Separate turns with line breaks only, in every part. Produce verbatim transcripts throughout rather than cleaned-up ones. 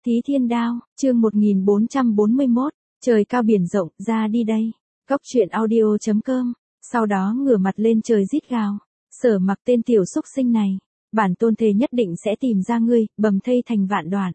Thí Thiên Đao, chương một nghìn bốn trăm bốn mươi mốt, trời cao biển rộng, ra đi đây. Cốc truyện audio chấm com, sau đó ngửa mặt lên trời rít gào. Sở Mặc tên tiểu xúc sinh này, bản tôn thề nhất định sẽ tìm ra ngươi, bầm thây thành vạn đoạn.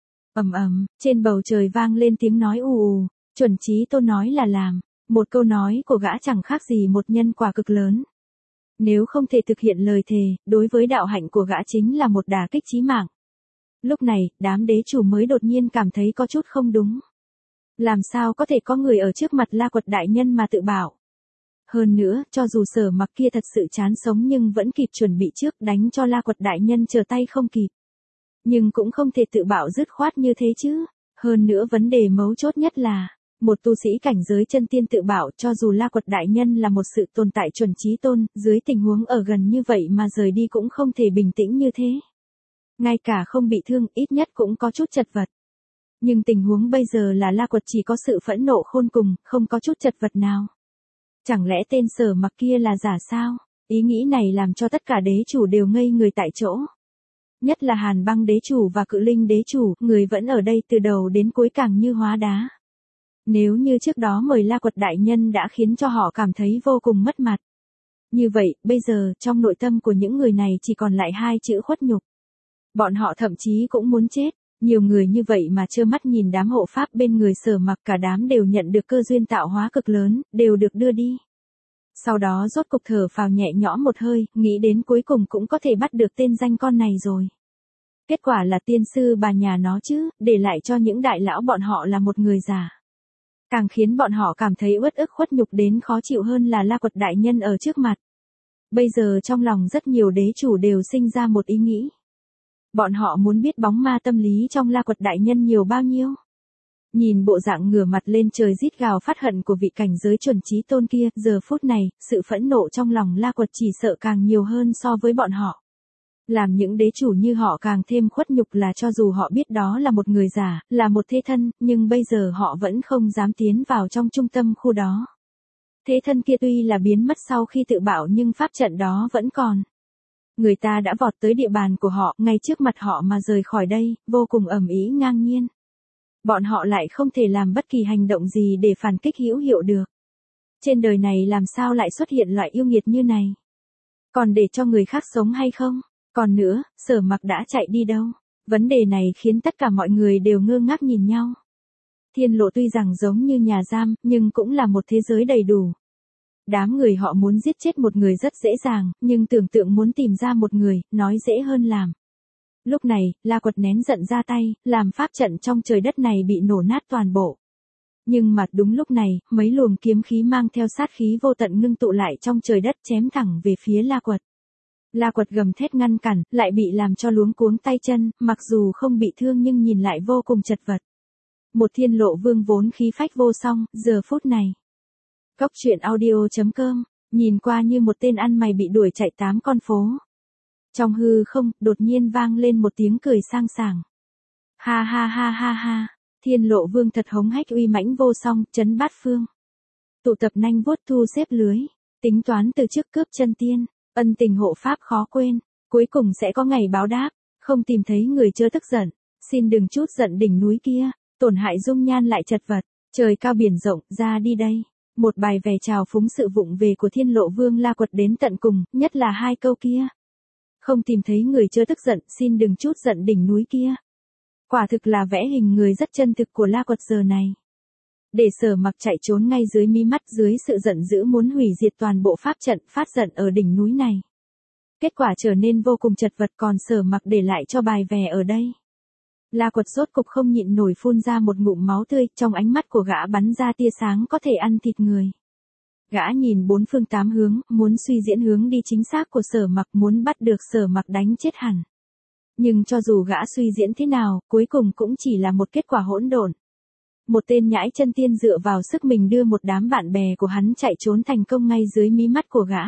Ầm ầm, trên bầu trời vang lên tiếng nói ù ù, chuẩn chí tôn nói là làm, một câu nói của gã chẳng khác gì một nhân quả cực lớn. Nếu không thể thực hiện lời thề, đối với đạo hạnh của gã chính là một đả kích chí mạng. Lúc này, đám đế chủ mới đột nhiên cảm thấy có chút không đúng. Làm sao có thể có người ở trước mặt La Quật đại nhân mà tự bảo. Hơn nữa, cho dù Sở Mặc kia thật sự chán sống nhưng vẫn kịp chuẩn bị trước đánh cho La Quật đại nhân trở tay không kịp. Nhưng cũng không thể tự bảo dứt khoát như thế chứ. Hơn nữa vấn đề mấu chốt nhất là, một tu sĩ cảnh giới chân tiên tự bảo cho dù La Quật đại nhân là một sự tồn tại chuẩn chí tôn, dưới tình huống ở gần như vậy mà rời đi cũng không thể bình tĩnh như thế. Ngay cả không bị thương, ít nhất cũng có chút chật vật. Nhưng tình huống bây giờ là La Quật chỉ có sự phẫn nộ khôn cùng, không có chút chật vật nào. Chẳng lẽ tên Sở Mặc kia là giả sao? Ý nghĩ này làm cho tất cả đế chủ đều ngây người tại chỗ. Nhất là Hàn Băng đế chủ và Cự Linh đế chủ, người vẫn ở đây từ đầu đến cuối càng như hóa đá. Nếu như trước đó mời La Quật đại nhân đã khiến cho họ cảm thấy vô cùng mất mặt. Như vậy, bây giờ, trong nội tâm của những người này chỉ còn lại hai chữ khuất nhục. Bọn họ thậm chí cũng muốn chết. Nhiều người như vậy mà trơ mắt nhìn đám hộ pháp bên người Sở Mặc, cả đám đều nhận được cơ duyên tạo hóa cực lớn, đều được đưa đi. Sau đó rốt cục thở phào nhẹ nhõm một hơi, nghĩ đến cuối cùng cũng có thể bắt được tên danh con này rồi. Kết quả là tiên sư bà nhà nó chứ, để lại cho những đại lão bọn họ là một người già. Càng khiến bọn họ cảm thấy uất ức khuất nhục đến khó chịu hơn là La Quật đại nhân ở trước mặt. Bây giờ trong lòng rất nhiều đế chủ đều sinh ra một ý nghĩ. Bọn họ muốn biết bóng ma tâm lý trong La Quật đại nhân nhiều bao nhiêu. Nhìn bộ dạng ngửa mặt lên trời rít gào phát hận của vị cảnh giới chuẩn chí tôn kia, giờ phút này, sự phẫn nộ trong lòng La Quật chỉ sợ càng nhiều hơn so với bọn họ. Làm những đế chủ như họ càng thêm khuất nhục là cho dù họ biết đó là một người giả, là một thế thân, nhưng bây giờ họ vẫn không dám tiến vào trong trung tâm khu đó. Thế thân kia tuy là biến mất sau khi tự bạo nhưng pháp trận đó vẫn còn. Người ta đã vọt tới địa bàn của họ, ngay trước mặt họ mà rời khỏi đây, vô cùng ầm ĩ ngang nhiên. Bọn họ lại không thể làm bất kỳ hành động gì để phản kích hữu hiệu được. Trên đời này làm sao lại xuất hiện loại yêu nghiệt như này? Còn để cho người khác sống hay không? Còn nữa, Sở Mặc đã chạy đi đâu? Vấn đề này khiến tất cả mọi người đều ngơ ngác nhìn nhau. Thiên lộ tuy rằng giống như nhà giam, nhưng cũng là một thế giới đầy đủ. Đám người họ muốn giết chết một người rất dễ dàng, nhưng tưởng tượng muốn tìm ra một người, nói dễ hơn làm. Lúc này, La Quật nén giận ra tay, làm pháp trận trong trời đất này bị nổ nát toàn bộ. Nhưng mà đúng lúc này, mấy luồng kiếm khí mang theo sát khí vô tận ngưng tụ lại trong trời đất chém thẳng về phía La Quật. La Quật gầm thét ngăn cản, lại bị làm cho luống cuống tay chân, mặc dù không bị thương nhưng nhìn lại vô cùng chật vật. Một thiên lộ vương vốn khí phách vô song, giờ phút này. Cốc truyện audio chấm com, nhìn qua như một tên ăn mày bị đuổi chạy tám con phố. Trong hư không, đột nhiên vang lên một tiếng cười sang sảng. Ha ha ha ha ha, thiên lộ vương thật hống hách uy mãnh vô song, chấn bát phương. Tụ tập nanh vuốt thu xếp lưới, tính toán từ trước cướp chân tiên, ân tình hộ pháp khó quên, cuối cùng sẽ có ngày báo đáp, không tìm thấy người chớ tức giận, xin đừng chút giận đỉnh núi kia, tổn hại dung nhan lại chật vật, trời cao biển rộng, ra đi đây. Một bài về chào phúng sự vụng về của thiên lộ vương La Quật đến tận cùng, nhất là hai câu kia. Không tìm thấy người chớ tức giận, xin đừng chút giận đỉnh núi kia. Quả thực là vẽ hình người rất chân thực của La Quật giờ này. Để Sở Mặc chạy trốn ngay dưới mí mắt dưới sự giận dữ muốn hủy diệt toàn bộ pháp trận phát giận ở đỉnh núi này. Kết quả trở nên vô cùng chật vật còn Sở Mặc để lại cho bài vè ở đây. La Quật rốt cục không nhịn nổi phun ra một ngụm máu tươi, trong ánh mắt của gã bắn ra tia sáng có thể ăn thịt người. Gã nhìn bốn phương tám hướng, muốn suy diễn hướng đi chính xác của Sở Mặc, muốn bắt được Sở Mặc đánh chết hẳn. Nhưng cho dù gã suy diễn thế nào, cuối cùng cũng chỉ là một kết quả hỗn độn. Một tên nhãi chân tiên dựa vào sức mình đưa một đám bạn bè của hắn chạy trốn thành công ngay dưới mí mắt của gã.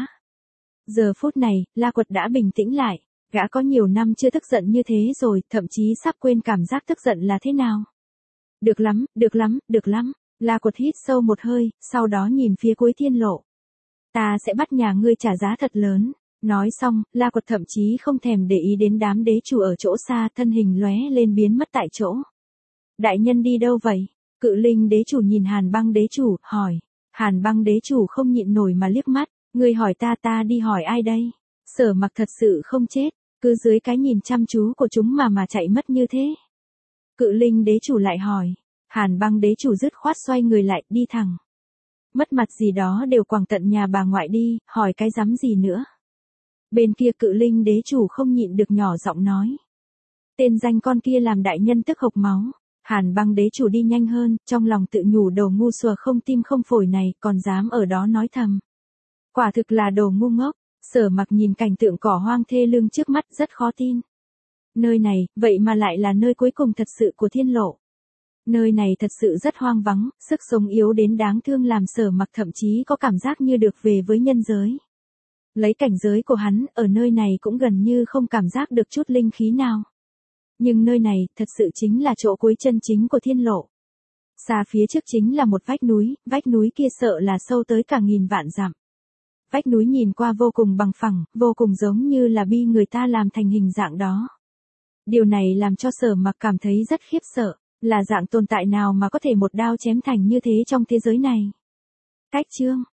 Giờ phút này, La Quật đã bình tĩnh lại. Gã có nhiều năm chưa tức giận như thế rồi, thậm chí sắp quên cảm giác tức giận là thế nào. Được lắm, được lắm, được lắm. La Quật hít sâu một hơi, sau đó nhìn phía cuối thiên lộ. Ta sẽ bắt nhà ngươi trả giá thật lớn. Nói xong, La Quật thậm chí không thèm để ý đến đám đế chủ ở chỗ xa, thân hình lóe lên biến mất tại chỗ. Đại nhân đi đâu vậy? Cự linh đế chủ nhìn Hàn băng đế chủ, hỏi. Hàn băng đế chủ không nhịn nổi mà liếc mắt, ngươi hỏi ta ta đi hỏi ai đây? Sở Mặc thật sự không chết, cứ dưới cái nhìn chăm chú của chúng mà mà chạy mất như thế. Cự linh đế chủ lại hỏi. Hàn băng đế chủ dứt khoát xoay người lại, đi thẳng. Mất mặt gì đó đều quẳng tận nhà bà ngoại đi, hỏi cái rắm gì nữa. Bên kia cự linh đế chủ không nhịn được nhỏ giọng nói. Tên danh con kia làm đại nhân tức hộc máu. Hàn băng đế chủ đi nhanh hơn, trong lòng tự nhủ đồ ngu xuờ không tim không phổi này, còn dám ở đó nói thầm. Quả thực là đồ ngu ngốc. Sở Mặc nhìn cảnh tượng cỏ hoang thê lương trước mắt rất khó tin. Nơi này, vậy mà lại là nơi cuối cùng thật sự của thiên lộ. Nơi này thật sự rất hoang vắng, sức sống yếu đến đáng thương làm Sở Mặc thậm chí có cảm giác như được về với nhân giới. Lấy cảnh giới của hắn, ở nơi này cũng gần như không cảm giác được chút linh khí nào. Nhưng nơi này, thật sự chính là chỗ cuối chân chính của thiên lộ. Xa phía trước chính là một vách núi, vách núi kia sợ là sâu tới cả nghìn vạn dặm. Vách núi nhìn qua vô cùng bằng phẳng, vô cùng giống như là bi người ta làm thành hình dạng đó. Điều này làm cho Sở Mặc cảm thấy rất khiếp sợ, là dạng tồn tại nào mà có thể một đao chém thành như thế trong thế giới này. Cách chương